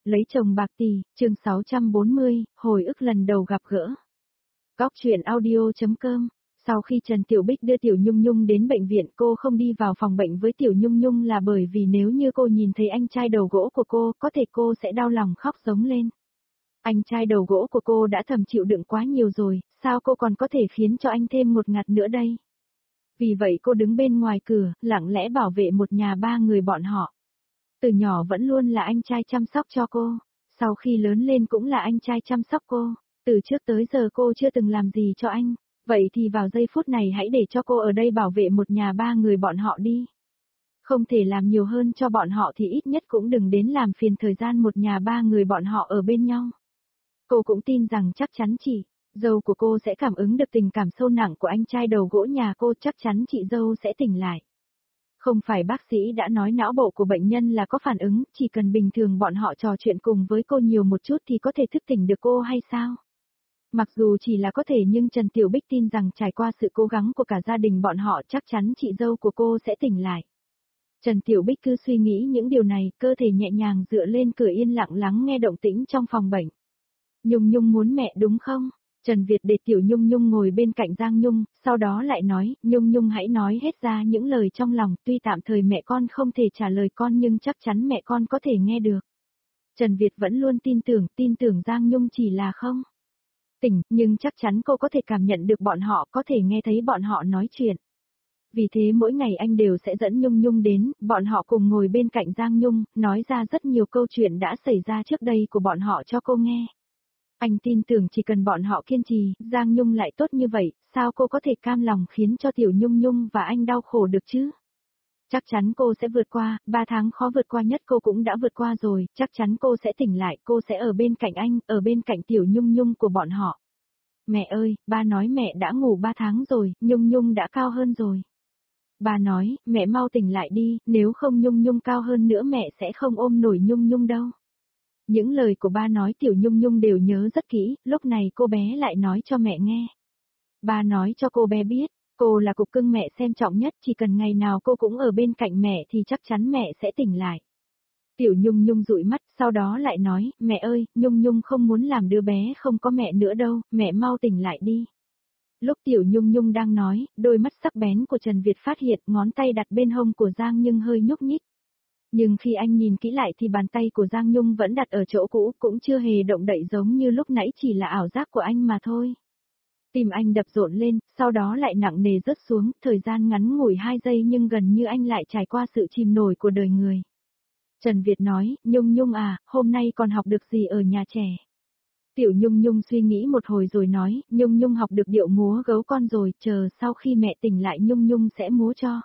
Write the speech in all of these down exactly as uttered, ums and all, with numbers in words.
Lấy chồng bạc tỷ, chương sáu trăm bốn mươi, hồi ức lần đầu gặp gỡ. Góc truyện audio chấm com. Sau khi Trần Tiểu Bích đưa Tiểu Nhung Nhung đến bệnh viện, cô không đi vào phòng bệnh với Tiểu Nhung Nhung là bởi vì nếu như cô nhìn thấy anh trai đầu gỗ của cô, có thể cô sẽ đau lòng khóc giống lên. Anh trai đầu gỗ của cô đã thầm chịu đựng quá nhiều rồi, sao cô còn có thể khiến cho anh thêm một ngạt nữa đây? Vì vậy cô đứng bên ngoài cửa, lặng lẽ bảo vệ một nhà ba người bọn họ. Từ nhỏ vẫn luôn là anh trai chăm sóc cho cô, sau khi lớn lên cũng là anh trai chăm sóc cô, từ trước tới giờ cô chưa từng làm gì cho anh, vậy thì vào giây phút này hãy để cho cô ở đây bảo vệ một nhà ba người bọn họ đi. Không thể làm nhiều hơn cho bọn họ thì ít nhất cũng đừng đến làm phiền thời gian một nhà ba người bọn họ ở bên nhau. Cô cũng tin rằng chắc chắn chị dâu của cô sẽ cảm ứng được tình cảm sâu nặng của anh trai đầu gỗ nhà cô, chắc chắn chị dâu sẽ tỉnh lại. Không phải bác sĩ đã nói não bộ của bệnh nhân là có phản ứng, chỉ cần bình thường bọn họ trò chuyện cùng với cô nhiều một chút thì có thể thức tỉnh được cô hay sao? Mặc dù chỉ là có thể nhưng Trần Tiểu Bích tin rằng trải qua sự cố gắng của cả gia đình bọn họ chắc chắn chị dâu của cô sẽ tỉnh lại. Trần Tiểu Bích cứ suy nghĩ những điều này, cơ thể nhẹ nhàng dựa lên cửa yên lặng lắng nghe động tĩnh trong phòng bệnh. Nhung Nhung muốn mẹ đúng không? Trần Việt để Tiểu Nhung Nhung ngồi bên cạnh Giang Nhung, sau đó lại nói, Nhung Nhung hãy nói hết ra những lời trong lòng, tuy tạm thời mẹ con không thể trả lời con nhưng chắc chắn mẹ con có thể nghe được. Trần Việt vẫn luôn tin tưởng, tin tưởng Giang Nhung chỉ là không tỉnh, nhưng chắc chắn cô có thể cảm nhận được bọn họ, có thể nghe thấy bọn họ nói chuyện. Vì thế mỗi ngày anh đều sẽ dẫn Nhung Nhung đến, bọn họ cùng ngồi bên cạnh Giang Nhung, nói ra rất nhiều câu chuyện đã xảy ra trước đây của bọn họ cho cô nghe. Anh tin tưởng chỉ cần bọn họ kiên trì, Giang Nhung lại tốt như vậy, sao cô có thể cam lòng khiến cho Tiểu Nhung Nhung và anh đau khổ được chứ? Chắc chắn cô sẽ vượt qua, ba tháng khó vượt qua nhất cô cũng đã vượt qua rồi, chắc chắn cô sẽ tỉnh lại, cô sẽ ở bên cạnh anh, ở bên cạnh Tiểu Nhung Nhung của bọn họ. Mẹ ơi, ba nói mẹ đã ngủ ba tháng rồi, Nhung Nhung đã cao hơn rồi. Ba nói, mẹ mau tỉnh lại đi, nếu không Nhung Nhung cao hơn nữa mẹ sẽ không ôm nổi Nhung Nhung đâu. Những lời của ba nói Tiểu Nhung Nhung đều nhớ rất kỹ, lúc này cô bé lại nói cho mẹ nghe. Ba nói cho cô bé biết, cô là cục cưng mẹ xem trọng nhất, chỉ cần ngày nào cô cũng ở bên cạnh mẹ thì chắc chắn mẹ sẽ tỉnh lại. Tiểu Nhung Nhung dụi mắt, sau đó lại nói, mẹ ơi, Nhung Nhung không muốn làm đứa bé không có mẹ nữa đâu, mẹ mau tỉnh lại đi. Lúc Tiểu Nhung Nhung đang nói, đôi mắt sắc bén của Trần Việt phát hiện ngón tay đặt bên hông của Giang Nhưng hơi nhúc nhích. Nhưng khi anh nhìn kỹ lại thì bàn tay của Giang Nhung vẫn đặt ở chỗ cũ, cũng chưa hề động đậy giống như lúc nãy, chỉ là ảo giác của anh mà thôi. Tim anh đập rộn lên, sau đó lại nặng nề rớt xuống, thời gian ngắn ngủi hai giây nhưng gần như anh lại trải qua sự chìm nổi của đời người. Trần Việt nói, Nhung Nhung à, hôm nay còn học được gì ở nhà trẻ? Tiểu Nhung Nhung suy nghĩ một hồi rồi nói, Nhung Nhung học được điệu múa gấu con rồi, chờ sau khi mẹ tỉnh lại Nhung Nhung sẽ múa cho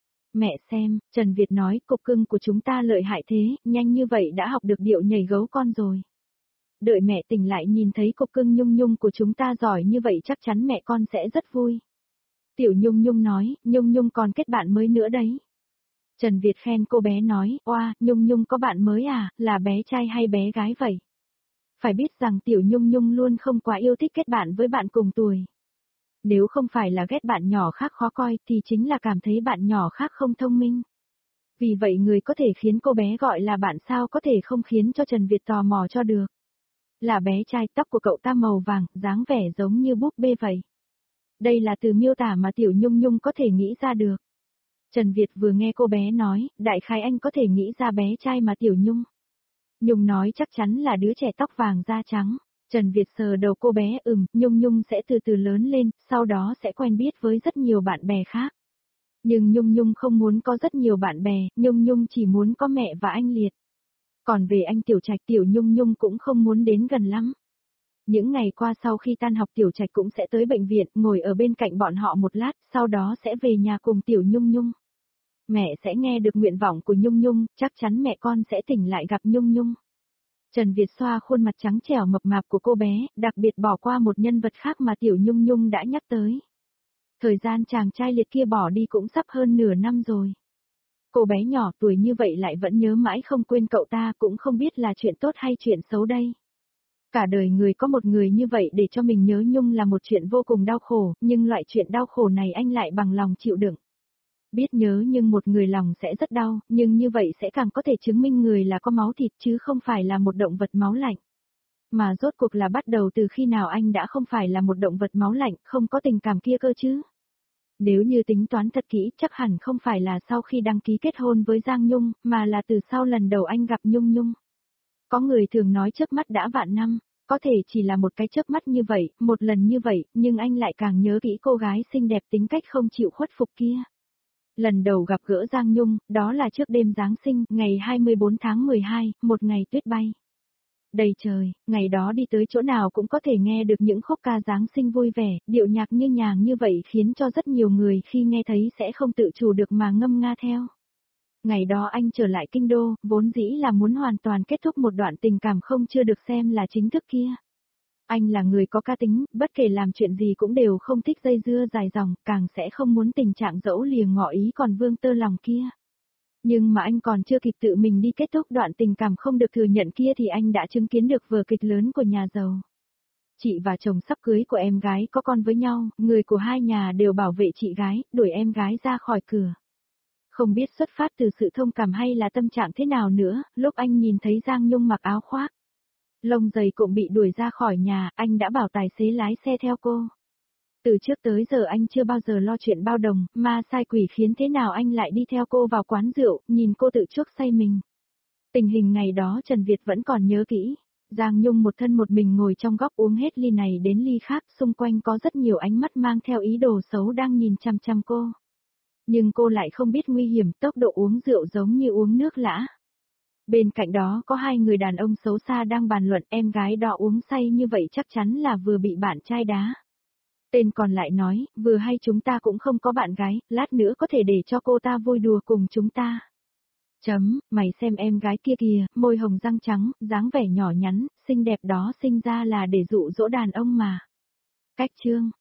mẹ xem. Trần Việt nói, cục cưng của chúng ta lợi hại thế, nhanh như vậy đã học được điệu nhảy gấu con rồi. Đợi mẹ tỉnh lại nhìn thấy cục cưng Nhung Nhung của chúng ta giỏi như vậy chắc chắn mẹ con sẽ rất vui. Tiểu Nhung Nhung nói, Nhung Nhung còn kết bạn mới nữa đấy. Trần Việt khen cô bé nói, oa, Nhung Nhung có bạn mới à, là bé trai hay bé gái vậy? Phải biết rằng Tiểu Nhung Nhung luôn không quá yêu thích kết bạn với bạn cùng tuổi. Nếu không phải là ghét bạn nhỏ khác khó coi thì chính là cảm thấy bạn nhỏ khác không thông minh. Vì vậy người có thể khiến cô bé gọi là bạn sao có thể không khiến cho Trần Việt tò mò cho được. Là bé trai, tóc của cậu ta màu vàng, dáng vẻ giống như búp bê vậy. Đây là từ miêu tả mà Tiểu Nhung Nhung có thể nghĩ ra được. Trần Việt vừa nghe cô bé nói, đại khái anh có thể nghĩ ra bé trai mà Tiểu Nhung Nhung nói chắc chắn là đứa trẻ tóc vàng da trắng. Trần Việt sờ đầu cô bé, ừm, Nhung Nhung sẽ từ từ lớn lên, sau đó sẽ quen biết với rất nhiều bạn bè khác. Nhưng Nhung Nhung không muốn có rất nhiều bạn bè, Nhung Nhung chỉ muốn có mẹ và anh Liệt. Còn về anh Tiểu Trạch, Tiểu Nhung Nhung cũng không muốn đến gần lắm. Những ngày qua sau khi tan học Tiểu Trạch cũng sẽ tới bệnh viện, ngồi ở bên cạnh bọn họ một lát, sau đó sẽ về nhà cùng Tiểu Nhung Nhung. Mẹ sẽ nghe được nguyện vọng của Nhung Nhung, chắc chắn mẹ con sẽ tỉnh lại gặp Nhung Nhung. Trần Việt xoa khuôn mặt trắng trẻo mập mạp của cô bé, đặc biệt bỏ qua một nhân vật khác mà Tiểu Nhung Nhung đã nhắc tới. Thời gian chàng trai Liệt kia bỏ đi cũng sắp hơn nửa năm rồi. Cô bé nhỏ tuổi như vậy lại vẫn nhớ mãi không quên cậu ta, cũng không biết là chuyện tốt hay chuyện xấu đây. Cả đời người có một người như vậy để cho mình nhớ nhung là một chuyện vô cùng đau khổ, nhưng loại chuyện đau khổ này anh lại bằng lòng chịu đựng. Biết nhớ nhưng một người lòng sẽ rất đau, nhưng như vậy sẽ càng có thể chứng minh người là có máu thịt chứ không phải là một động vật máu lạnh. Mà rốt cuộc là bắt đầu từ khi nào anh đã không phải là một động vật máu lạnh, không có tình cảm kia cơ chứ? Nếu như tính toán thật kỹ, chắc hẳn không phải là sau khi đăng ký kết hôn với Giang Nhung, mà là từ sau lần đầu anh gặp Nhung Nhung. Có người thường nói chớp mắt đã vạn năm, có thể chỉ là một cái chớp mắt như vậy, một lần như vậy, nhưng anh lại càng nhớ kỹ cô gái xinh đẹp tính cách không chịu khuất phục kia. Lần đầu gặp gỡ Giang Nhung, đó là trước đêm Giáng sinh, ngày hai mươi bốn tháng mười hai, một ngày tuyết bay. Đầy trời, ngày đó đi tới chỗ nào cũng có thể nghe được những khúc ca Giáng sinh vui vẻ, điệu nhạc như nhàng như vậy khiến cho rất nhiều người khi nghe thấy sẽ không tự chủ được mà ngâm nga theo. Ngày đó anh trở lại kinh đô, vốn dĩ là muốn hoàn toàn kết thúc một đoạn tình cảm không chưa được xem là chính thức kia. Anh là người có cá tính, bất kể làm chuyện gì cũng đều không thích dây dưa dài dòng, càng sẽ không muốn tình trạng dẫu lìa ngỏ ý còn vương tơ lòng kia. Nhưng mà anh còn chưa kịp tự mình đi kết thúc đoạn tình cảm không được thừa nhận kia thì anh đã chứng kiến được vở kịch lớn của nhà giàu. Chị và chồng sắp cưới của em gái có con với nhau, người của hai nhà đều bảo vệ chị gái, đuổi em gái ra khỏi cửa. Không biết xuất phát từ sự thông cảm hay là tâm trạng thế nào nữa, lúc anh nhìn thấy Giang Nhung mặc áo khoác lông dày cũng bị đuổi ra khỏi nhà, anh đã bảo tài xế lái xe theo cô. Từ trước tới giờ anh chưa bao giờ lo chuyện bao đồng, mà sai quỷ khiến thế nào anh lại đi theo cô vào quán rượu, nhìn cô tự chuốc say mình. Tình hình ngày đó Trần Việt vẫn còn nhớ kỹ. Giang Nhung một thân một mình ngồi trong góc uống hết ly này đến ly khác, xung quanh có rất nhiều ánh mắt mang theo ý đồ xấu đang nhìn chăm chăm cô. Nhưng cô lại không biết nguy hiểm, tốc độ uống rượu giống như uống nước lã. Bên cạnh đó có hai người đàn ông xấu xa đang bàn luận em gái đó uống say như vậy chắc chắn là vừa bị bạn trai đá. Tên còn lại nói, vừa hay chúng ta cũng không có bạn gái, lát nữa có thể để cho cô ta vui đùa cùng chúng ta. Chấm, mày xem em gái kia kìa, môi hồng răng trắng, dáng vẻ nhỏ nhắn, xinh đẹp đó sinh ra là để dụ dỗ đàn ông mà. Cách chương.